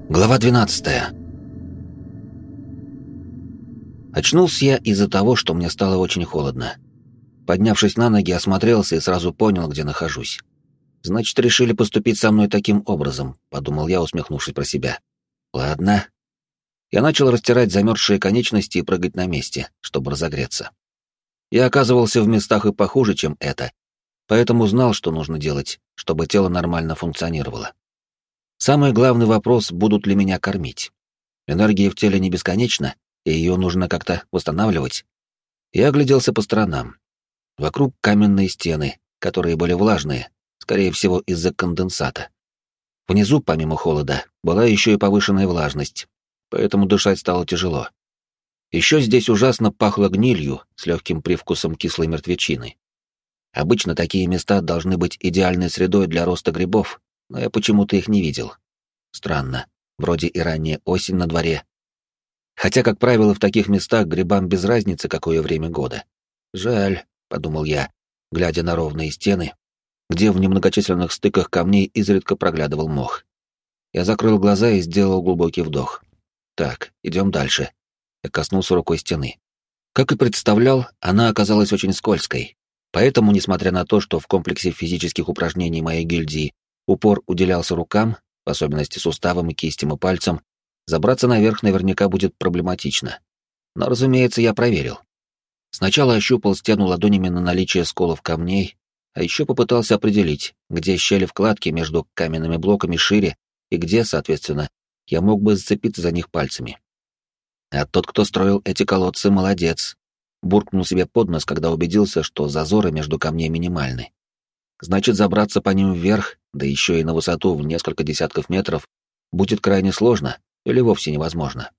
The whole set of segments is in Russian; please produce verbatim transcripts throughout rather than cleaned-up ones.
Глава двенадцатая. Очнулся я из-за того, что мне стало очень холодно. Поднявшись на ноги, осмотрелся и сразу понял, где нахожусь. «Значит, решили поступить со мной таким образом», — подумал я, усмехнувшись про себя. «Ладно». Я начал растирать замерзшие конечности и прыгать на месте, чтобы разогреться. Я оказывался в местах и похуже, чем это, поэтому знал, что нужно делать, чтобы тело нормально функционировало. Самый главный вопрос — будут ли меня кормить. Энергия в теле не бесконечна, и ее нужно как-то восстанавливать. Я огляделся по сторонам. Вокруг каменные стены, которые были влажные, скорее всего, из-за конденсата. Внизу, помимо холода, была еще и повышенная влажность, поэтому дышать стало тяжело. Еще здесь ужасно пахло гнилью с легким привкусом кислой мертвечины. Обычно такие места должны быть идеальной средой для роста грибов, но я почему-то их не видел. Странно, вроде и ранняя осень на дворе. Хотя, как правило, в таких местах грибам без разницы, какое время года. Жаль, — подумал я, глядя на ровные стены, где в немногочисленных стыках камней изредка проглядывал мох. Я закрыл глаза и сделал глубокий вдох. Так, идем дальше. Я коснулся рукой стены. Как и представлял, она оказалась очень скользкой. Поэтому, несмотря на то, что в комплексе физических упражнений моей гильдии упор уделялся рукам, в особенности суставам и кистям и пальцам, забраться наверх наверняка будет проблематично. Но, разумеется, я проверил. Сначала ощупал стену ладонями на наличие сколов камней, а еще попытался определить, где щели вкладки между каменными блоками шире и где, соответственно, я мог бы зацепиться за них пальцами. А тот, кто строил эти колодцы, молодец. Буркнул себе под нос, когда убедился, что зазоры между камней минимальны. Значит, забраться по ним вверх, да еще и на высоту в несколько десятков метров, будет крайне сложно или вовсе невозможно.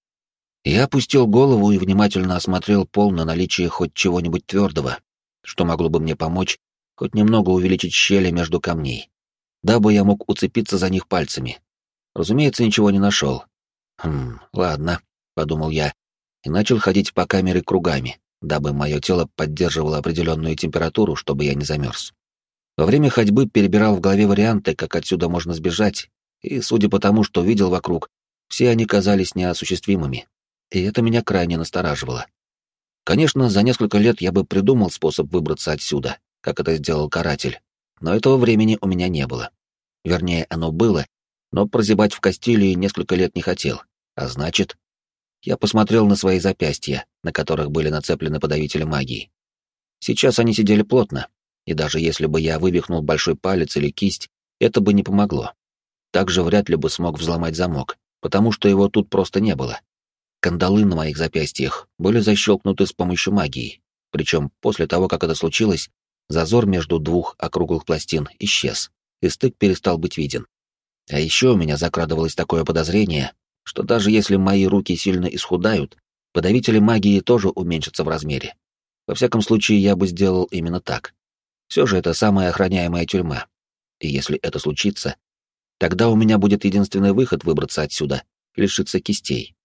Я опустил голову и внимательно осмотрел пол на наличие хоть чего-нибудь твердого, что могло бы мне помочь хоть немного увеличить щели между камней, дабы я мог уцепиться за них пальцами. Разумеется, ничего не нашел. Хм, ладно, — подумал я, и начал ходить по камере кругами, дабы мое тело поддерживало определенную температуру, чтобы я не замерз. Во время ходьбы перебирал в голове варианты, как отсюда можно сбежать, и, судя по тому, что видел вокруг, все они казались неосуществимыми, и это меня крайне настораживало. Конечно, за несколько лет я бы придумал способ выбраться отсюда, как это сделал каратель, но этого времени у меня не было. Вернее, оно было, но прозябать в Кастилии несколько лет не хотел, а значит... Я посмотрел на свои запястья, на которых были нацеплены подавители магии. Сейчас они сидели плотно, и даже если бы я вывихнул большой палец или кисть, это бы не помогло. Также вряд ли бы смог взломать замок, потому что его тут просто не было. Кандалы на моих запястьях были защелкнуты с помощью магии, причем после того, как это случилось, зазор между двух округлых пластин исчез, и стык перестал быть виден. А еще у меня закрадывалось такое подозрение, что даже если мои руки сильно исхудают, подавители магии тоже уменьшатся в размере. Во всяком случае, я бы сделал именно так. Все же это самая охраняемая тюрьма. И если это случится, тогда у меня будет единственный выход выбраться отсюда — лишиться кистей.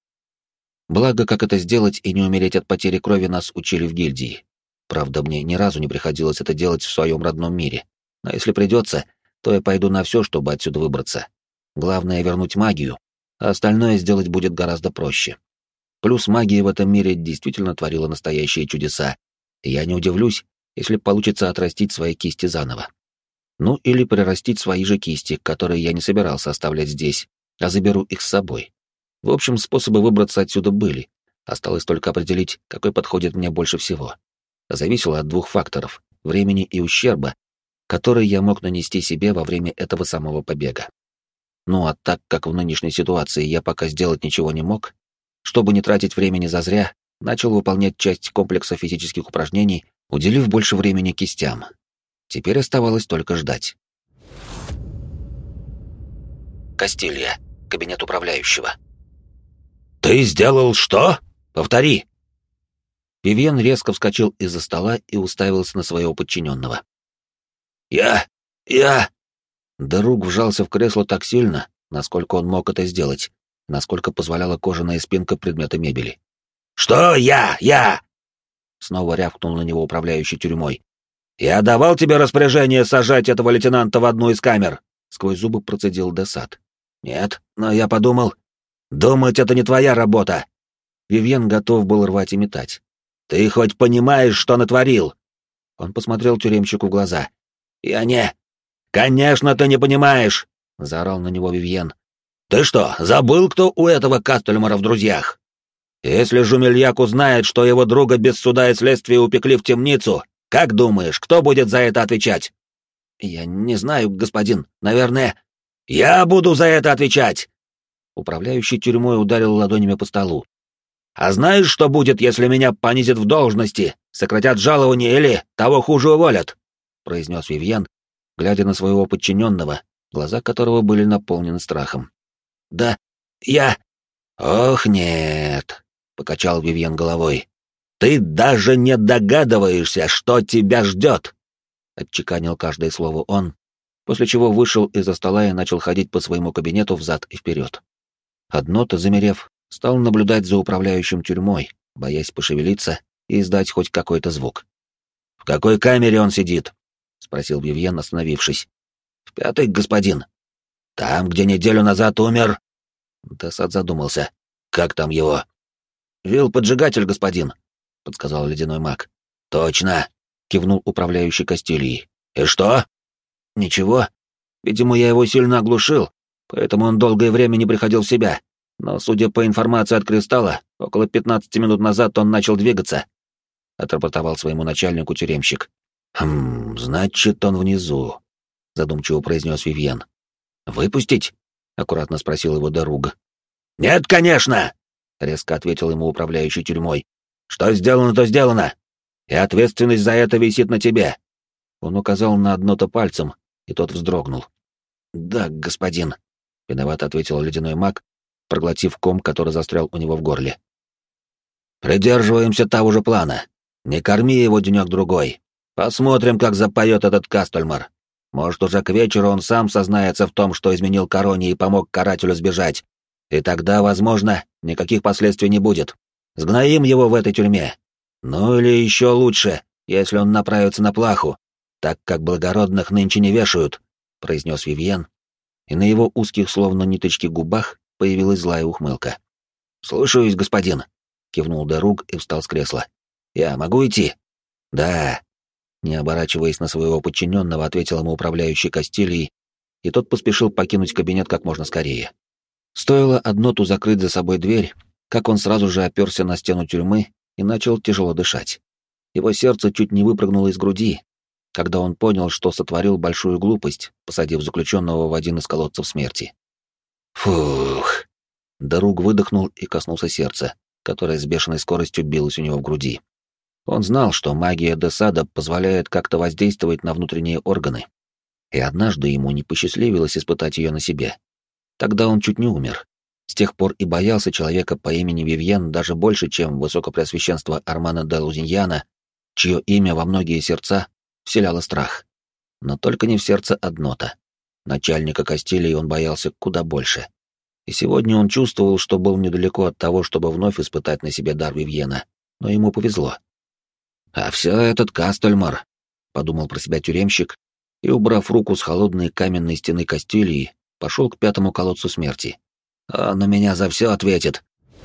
Благо, как это сделать и не умереть от потери крови нас учили в гильдии. Правда, мне ни разу не приходилось это делать в своем родном мире. Но если придется, то я пойду на все, чтобы отсюда выбраться. Главное — вернуть магию, а остальное сделать будет гораздо проще. Плюс магия в этом мире действительно творила настоящие чудеса, и я не удивлюсь, если получится отрастить свои кисти заново. Ну или прирастить свои же кисти, которые я не собирался оставлять здесь, а заберу их с собой. В общем, способы выбраться отсюда были, осталось только определить, какой подходит мне больше всего. Зависело от двух факторов — времени и ущерба, который я мог нанести себе во время этого самого побега. Ну а так как в нынешней ситуации я пока сделать ничего не мог, чтобы не тратить времени зазря, начал выполнять часть комплекса физических упражнений, уделив больше времени кистям. Теперь оставалось только ждать. Кастилья. Кабинет управляющего. «Ты сделал что? Повтори!» Вивьен резко вскочил из-за стола и уставился на своего подчиненного. «Я... я...» Дарук вжался в кресло так сильно, насколько он мог это сделать, насколько позволяла кожаная спинка предмета мебели. «Что я? Я...» Снова рявкнул на него управляющий тюрьмой. «Я давал тебе распоряжение сажать этого лейтенанта в одну из камер!» Сквозь зубы процедил Десат. Нет, но я подумал... Думать — это не твоя работа. Вивьен готов был рвать и метать. Ты хоть понимаешь, что натворил? Он посмотрел тюремщику в глаза. Я не... Конечно, ты не понимаешь, заорал на него Вивьен. Ты что, забыл, кто у этого Кастельмара в друзьях? Если Жумельяк узнает, что его друга без суда и следствия упекли в темницу, как думаешь, кто будет за это отвечать? Я не знаю, господин. Наверное... Я буду за это отвечать! Управляющий тюрьмой ударил ладонями по столу. А знаешь, что будет, если меня понизят в должности, сократят жалование или, того хуже, уволят? Произнес Вивьен, глядя на своего подчиненного, глаза которого были наполнены страхом. Да, я... Ох, нет, покачал Вивьен головой. Ты даже не догадываешься, что тебя ждет, отчеканил каждое слово он, после чего вышел из-за стола и начал ходить по своему кабинету взад и вперед. Одно-то, замерев, стал наблюдать за управляющим тюрьмой, боясь пошевелиться и издать хоть какой-то звук. «В какой камере он сидит?» — спросил Вивьен, остановившись. «В пятой, господин. Там, где неделю назад умер...» Десад задумался. «Как там его?» «Вил-поджигатель, господин», — подсказал ледяной маг. «Точно», — кивнул управляющий Кастилией. «И что?» «Ничего. Видимо, я его сильно оглушил, поэтому он долгое время не приходил в себя. Но, судя по информации от Кристалла, около пятнадцати минут назад он начал двигаться», — отрапортовал своему начальнику тюремщик. «Хм, значит, он внизу», — задумчиво произнес Вивьен. «Выпустить?» — аккуратно спросил его Даруга. «Нет, конечно!» — резко ответил ему управляющий тюрьмой. «Что сделано, то сделано, и ответственность за это висит на тебе». Он указал на одно-то пальцем, и тот вздрогнул. «Да, господин», — виновато ответил ледяной маг, проглотив ком, который застрял у него в горле. «Придерживаемся того же плана. Не корми его денек-другой. Посмотрим, как запоет этот Кастельмар. Может, уже к вечеру он сам сознается в том, что изменил короне и помог карателю сбежать. И тогда, возможно, никаких последствий не будет. Сгноим его в этой тюрьме. Ну или еще лучше, если он направится на плаху, так как благородных нынче не вешают», — произнес Вивьен, и на его узких, словно ниточки, губах появилась злая ухмылка. «Слушаюсь, господин», — кивнул Даруг и встал с кресла. «Я могу идти?» «Да», — не оборачиваясь на своего подчиненного, ответил ему управляющий Кастилией, и тот поспешил покинуть кабинет как можно скорее. Стоило Адноту закрыть за собой дверь, как он сразу же оперся на стену тюрьмы и начал тяжело дышать. Его сердце чуть не выпрыгнуло из груди, когда он понял, что сотворил большую глупость, посадив заключенного в один из колодцев смерти. «Фух!» Даруг выдохнул и коснулся сердца, которое с бешеной скоростью билось у него в груди. Он знал, что магия Десада позволяет как-то воздействовать на внутренние органы, и однажды ему не посчастливилось испытать ее на себе. Тогда он чуть не умер. С тех пор и боялся человека по имени Вивьен даже больше, чем высокопреосвященство Армана де Лузиньяна, чье имя во многие сердца вселяло страх. Но только не в сердце Аднота. Начальника Кастилии он боялся куда больше. И сегодня он чувствовал, что был недалеко от того, чтобы вновь испытать на себе дар Вивьена, но ему повезло. «А все этот Кастельмар», — подумал про себя тюремщик, и, убрав руку с холодной каменной стены Кастилии, пошел к пятому колодцу смерти. «Он на меня за все ответит».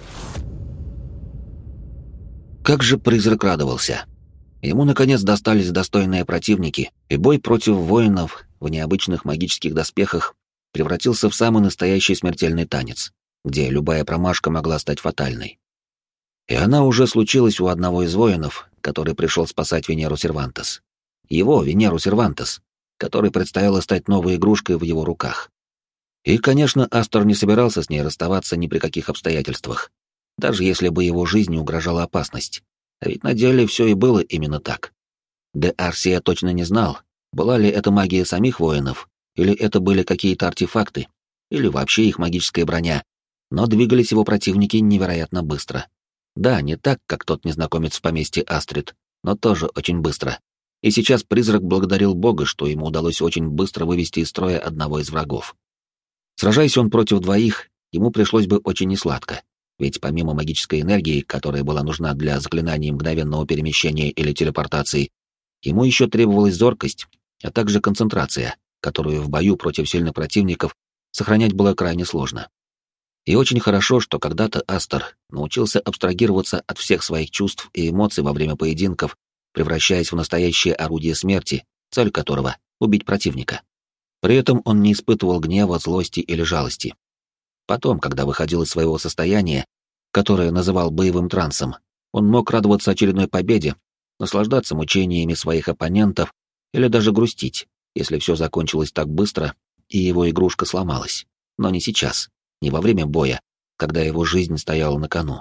Как же призрак радовался. Ему, наконец, достались достойные противники, и бой против воинов в необычных магических доспехах превратился в самый настоящий смертельный танец, где любая промашка могла стать фатальной. И она уже случилась у одного из воинов, который пришел спасать Венеру Сервантес. Его, Венеру Сервантес, которой предстояло стать новой игрушкой в его руках. И, конечно, Астор не собирался с ней расставаться ни при каких обстоятельствах, даже если бы его жизни угрожала опасность. А ведь на деле все и было именно так. Де Арсия точно не знал, была ли это магия самих воинов, или это были какие-то артефакты, или вообще их магическая броня, но двигались его противники невероятно быстро. Да, не так, как тот незнакомец в поместье Астрид, но тоже очень быстро. И сейчас призрак благодарил Бога, что ему удалось очень быстро вывести из строя одного из врагов. Сражаясь он против двоих, ему пришлось бы очень несладко, ведь помимо магической энергии, которая была нужна для заклинаний мгновенного перемещения или телепортации, ему еще требовалась зоркость, а также концентрация, которую в бою против сильных противников сохранять было крайне сложно. И очень хорошо, что когда-то Астер научился абстрагироваться от всех своих чувств и эмоций во время поединков, превращаясь в настоящее орудие смерти, цель которого — убить противника. При этом он не испытывал гнева, злости или жалости. Потом, когда выходил из своего состояния, которое называл боевым трансом, он мог радоваться очередной победе, наслаждаться мучениями своих оппонентов или даже грустить, если все закончилось так быстро и его игрушка сломалась. Но не сейчас, не во время боя, когда его жизнь стояла на кону.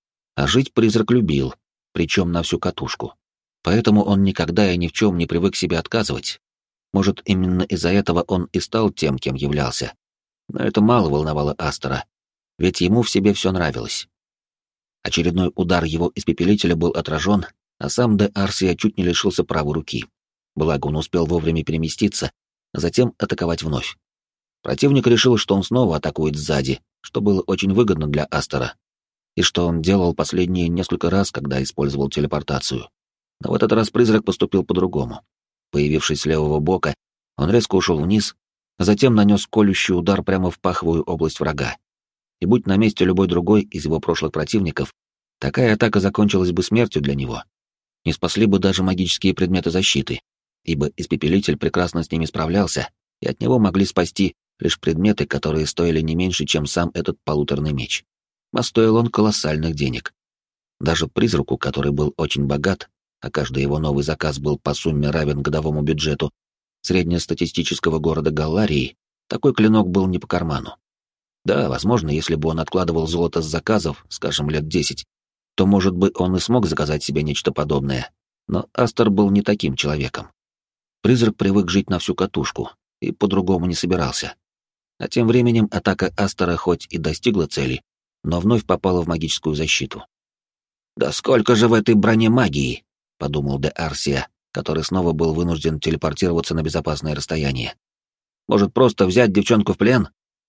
А жить призрак любил, причем на всю катушку. Поэтому он никогда и ни в чем не привык себе отказывать. Может, именно из-за этого он и стал тем, кем являлся. Но это мало волновало Астера, ведь ему в себе все нравилось. Очередной удар его испепелителя был отражен, а сам де Арсия чуть не лишился правой руки. Благо он успел вовремя переместиться, а затем атаковать вновь. Противник решил, что он снова атакует сзади, что было очень выгодно для Астера, и что он делал последние несколько раз, когда использовал телепортацию. Но в этот раз призрак поступил по-другому. Появившись с левого бока, он резко ушел вниз, а затем нанес колющий удар прямо в паховую область врага. И будь на месте любой другой из его прошлых противников, такая атака закончилась бы смертью для него. Не спасли бы даже магические предметы защиты, ибо испепелитель прекрасно с ними справлялся, и от него могли спасти лишь предметы, которые стоили не меньше, чем сам этот полуторный меч. А стоил он колоссальных денег. Даже призраку, который был очень богат, а каждый его новый заказ был по сумме равен годовому бюджету среднестатистического города Галларии, такой клинок был не по карману. Да, возможно, если бы он откладывал золото с заказов, скажем, лет десять, то, может быть, он и смог заказать себе нечто подобное. Но Астер был не таким человеком. Призрак привык жить на всю катушку и по-другому не собирался. А тем временем атака Астера хоть и достигла цели, но вновь попала в магическую защиту. «Да сколько же в этой броне магии!» — подумал де Арсия, который снова был вынужден телепортироваться на безопасное расстояние. «Может, просто взять девчонку в плен?»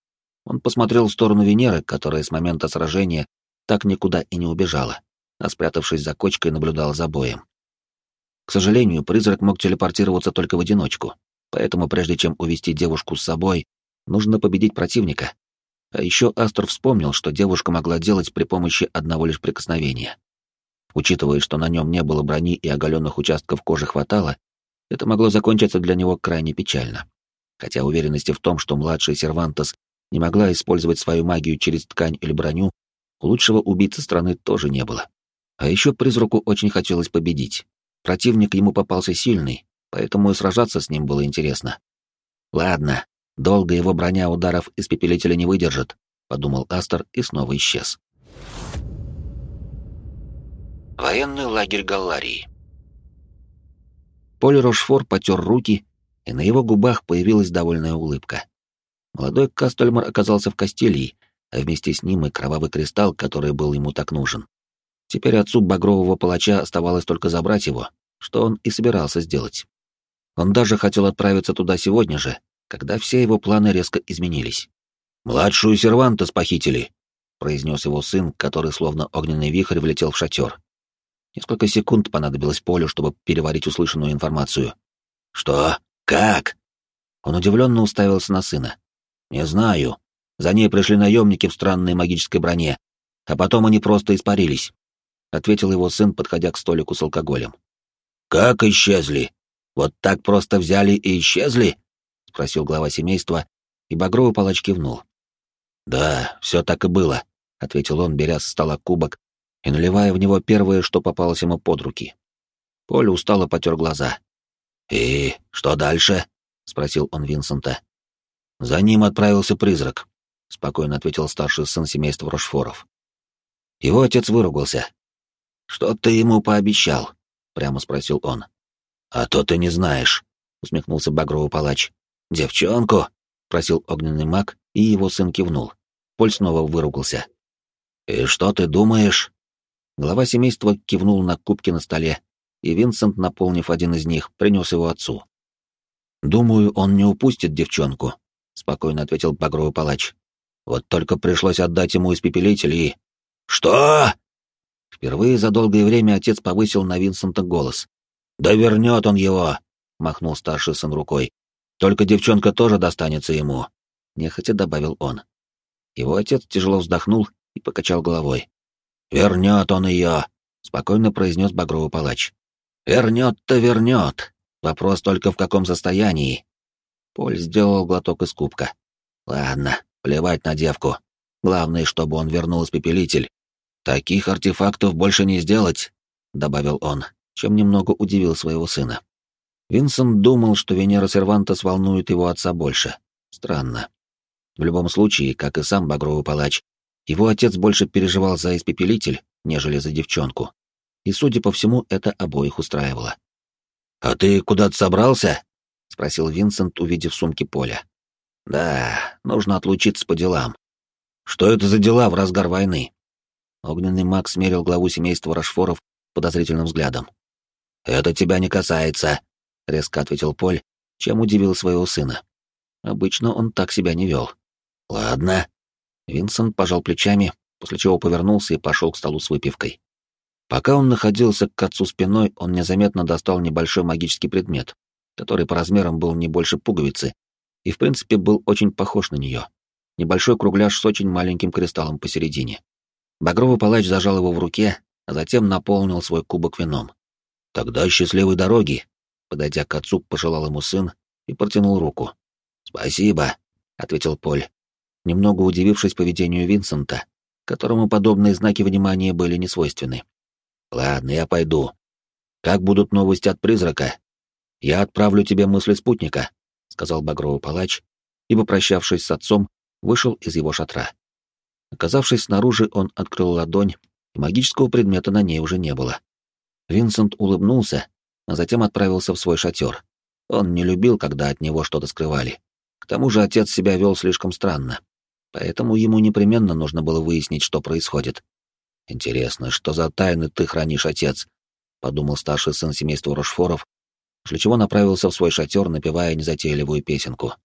Он посмотрел в сторону Венеры, которая с момента сражения так никуда и не убежала, а спрятавшись за кочкой, наблюдала за боем. К сожалению, призрак мог телепортироваться только в одиночку, поэтому прежде чем увести девушку с собой, нужно победить противника. А еще Астер вспомнил, что девушка могла делать при помощи одного лишь прикосновения. Учитывая, что на нем не было брони и оголенных участков кожи хватало, это могло закончиться для него крайне печально. Хотя уверенности в том, что младший Сервантес не могла использовать свою магию через ткань или броню, у лучшего убийцы страны тоже не было. А еще призраку очень хотелось победить. Противник ему попался сильный, поэтому и сражаться с ним было интересно. «Ладно, долго его броня ударов испепелителя не выдержит», — подумал Астер и снова исчез. Военный лагерь Галларии. Поль Рошфор потер руки, и на его губах появилась довольная улыбка. Молодой Кастельмар оказался в Кастилии, а вместе с ним и кровавый кристалл, который был ему так нужен. Теперь отцу багрового палача оставалось только забрать его, что он и собирался сделать. Он даже хотел отправиться туда сегодня же, когда все его планы резко изменились. «Младшую Сервантес похитили», — произнес его сын, который словно огненный вихрь влетел в шатер. Несколько секунд понадобилось Полю, чтобы переварить услышанную информацию. «Что? Как?» Он удивленно уставился на сына. «Не знаю. За ней пришли наемники в странной магической броне, а потом они просто испарились», — ответил его сын, подходя к столику с алкоголем. «Как исчезли? Вот так просто взяли и исчезли?» — спросил глава семейства, и багровый палач кивнул. «Да, все так и было», — ответил он, беря с стола кубок и наливая в него первое, что попалось ему под руки. Поль устало потер глаза. «И что дальше?» — спросил он Винсента. «За ним отправился призрак», — спокойно ответил старший сын семейства Рошфоров. Его отец выругался. «Что ты ему пообещал?» — прямо спросил он. «А то ты не знаешь», — усмехнулся багровый палач. «Девчонку?» — просил огненный маг, и его сын кивнул. Поль снова выругался. «И что ты думаешь?» Глава семейства кивнул на кубки на столе, и Винсент, наполнив один из них, принес его отцу. «Думаю, он не упустит девчонку», — спокойно ответил багровый палач. «Вот только пришлось отдать ему испепелитель и...» «Что?» Впервые за долгое время отец повысил на Винсента голос. «Да вернет он его!» — махнул старший сын рукой. «Только девчонка тоже достанется ему. — нехотя добавил он. Его отец тяжело вздохнул и покачал головой. «Вернет он ее!» — спокойно произнес Багровый палач. «Вернет-то вернет. Вопрос только в каком состоянии». Поль сделал глоток из кубка. «Ладно, плевать на девку. Главное, чтобы он вернул испепелитель. Таких артефактов больше не сделать», — добавил он, чем немного удивил своего сына. Винсент думал, что Венера Сервантес волнует его отца больше. Странно. В любом случае, как и сам Багровый палач, его отец больше переживал за испепелитель, нежели за девчонку. И, судя по всему, это обоих устраивало. «А ты куда-то собрался?» — спросил Винсент, увидев сумки Поля. «Да, нужно отлучиться по делам». «Что это за дела в разгар войны?» Огненный маг смерил главу семейства Рашфоров подозрительным взглядом. «Это тебя не касается», — резко ответил Поль, чем удивил своего сына. Обычно он так себя не вел. «Ладно». Винсент пожал плечами, после чего повернулся и пошел к столу с выпивкой. Пока он находился к отцу спиной, он незаметно достал небольшой магический предмет, который по размерам был не больше пуговицы и, в принципе, был очень похож на нее. Небольшой кругляш с очень маленьким кристаллом посередине. Багровый палач зажал его в руке, а затем наполнил свой кубок вином. «Тогда счастливой дороги!» Подойдя к отцу, пожелал ему сын и протянул руку. «Спасибо», — ответил Поль, немного удивившись поведению Винсента, которому подобные знаки внимания были несвойственны. «Ладно, я пойду. Как будут новости от призрака? Я отправлю тебе мысли спутника», — сказал Багровый палач, и, попрощавшись с отцом, вышел из его шатра. Оказавшись снаружи, он открыл ладонь, и магического предмета на ней уже не было. Винсент улыбнулся, а затем отправился в свой шатер. Он не любил, когда от него что-то скрывали. К тому же отец себя вел слишком странно, поэтому ему непременно нужно было выяснить, что происходит. «Интересно, что за тайны ты хранишь, отец?» — подумал старший сын семейства Рошфоров, после чего направился в свой шатер, напевая незатейливую песенку.